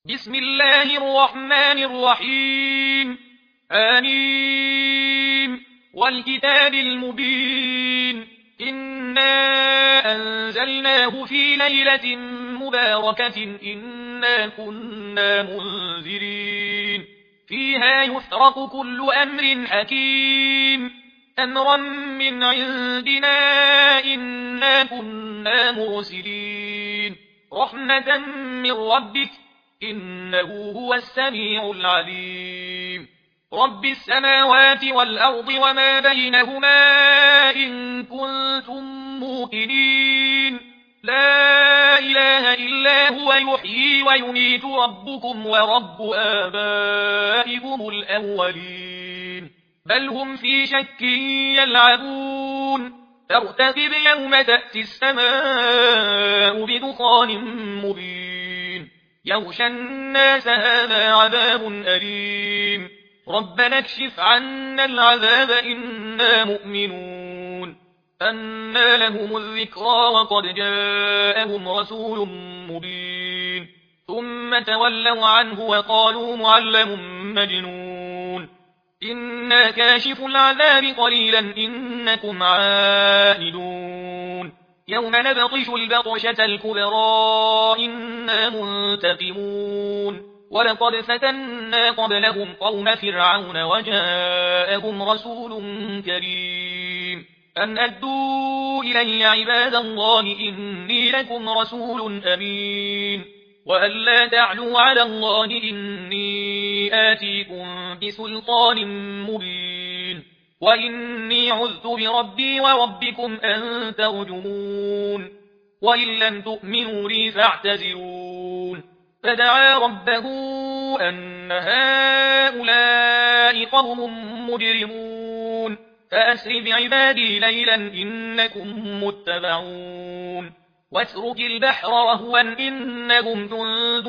بسم الله الرحمن الرحيم. آمين. والكتاب المبين. إنا أنزلناه في ليلة مباركة إنا كنا منذرين فيها يفرق كل أمر حكيم أمرا من عندنا إنا كنا مرسلين رحمة من ربك إنه هو السميع العليم. رب السماوات والأرض وما بينهما إن كنتم موقنين لا إله إلا هو يحيي ويميت ربكم ورب آبائكم الأولين بل هم في شك يلعبون فارتقب يوم تأتي السماء بدخان مبين يغشى الناس هذا عذاب أليم ربنا اكشف عنا العذاب إنا مؤمنون أنى لهم الذكرى وقد جاءهم رسول مبين ثم تولوا عنه وقالوا معلم مجنون إنا كاشف العذاب قليلا إنكم عائدون يوم نبطش البطشة الكبرى إنا منتقمون ولقد فتنا قبلهم قوم فرعون وجاءهم رسول كريم أن أدوا إلي عباد الله إني لكم رسول أمين وأن لا تعلوا على الله إني آتيكم بسلطان مبين وإني عذت بربي وربكم أن ترجمون وإن لم تؤمنوا لي فاعتزلون فدعا ربه أن هؤلاء قوم مجرمون فأسر بعبادي ليلا إنكم متبعون واترك البحر رهوا إنهم جند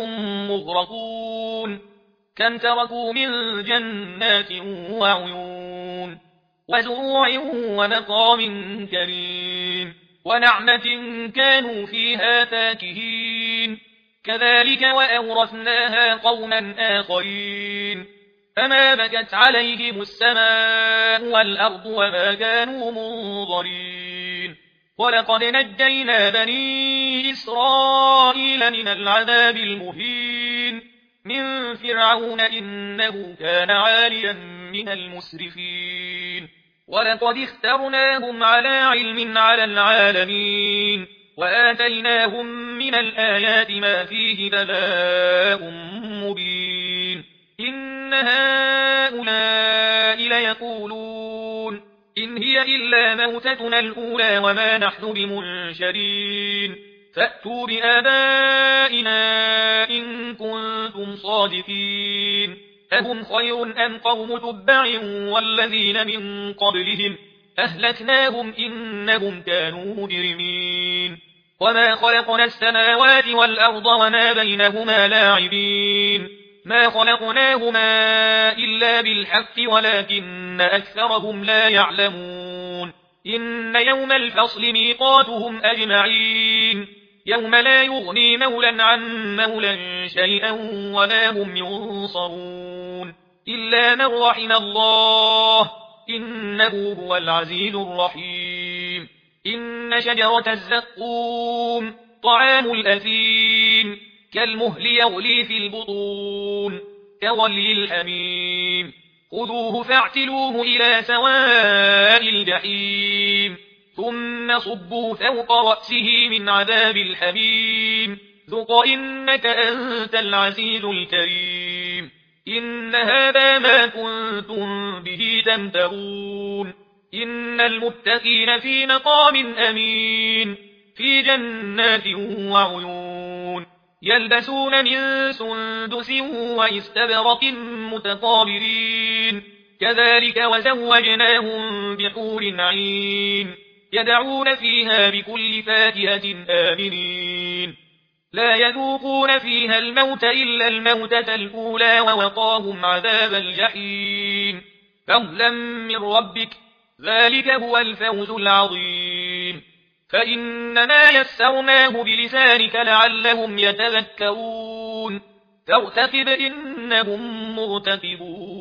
مغرقون كم تركوا من جنات وعيون وزروع ومقام كريم ونعمة كانوا فيها فاكهين كذلك وأورثناها قوما آخرين فما بكت عليهم السماء والأرض وما كانوا منظرين ولقد نجينا بني إسرائيل من العذاب المهين من فرعون إنه كان عاليا من المسرفين ولقد اخترناهم على علم على العالمين وآتيناهم من الآيات ما فيه بلاء مبين إن هؤلاء ليقولون إن هي إلا موتتنا الأولى وما نحن بمنشرين فأتوا بآبائنا إن كنتم صادقين أهم خير أم قوم تبع والذين من قبلهم أهلكناهم إنهم كانوا مجرمين وما خلقنا السماوات والأرض وما بينهما لاعبين ما خلقناهما إلا بالحق ولكن أكثرهم لا يعلمون إن يوم الفصل ميقاتهم أجمعين يوم لا يغني مولا عن مولا شيئا ولا هم ينصرون إلا من رحم الله إنه هو العزيز الرحيم إن شجرة الزقوم طعام الأثيم كالمهل يغلي في البطون كغلي الحميم خذوه فاعتلوه إلى سواء الجحيم ثم صبوا فوق رأسه من عذاب الحميم ذق إنك أنت العزيز الكريم إن هذا ما كنتم به تمترون إن المتقين في مقام أمين في جنات وعيون يلبسون من سندس واستبرق متقابلين كذلك وزوجناهم بحور عين يدعون فيها بكل فاكهة آمنين لا يذوقون فيها الموت إلا الموتة الأولى ووقاهم عذاب الجحيم فضلا من ربك ذلك هو الفوز العظيم فإنما يسرناه بلسانك لعلهم يتذكرون فارتقب إنهم مرتقبون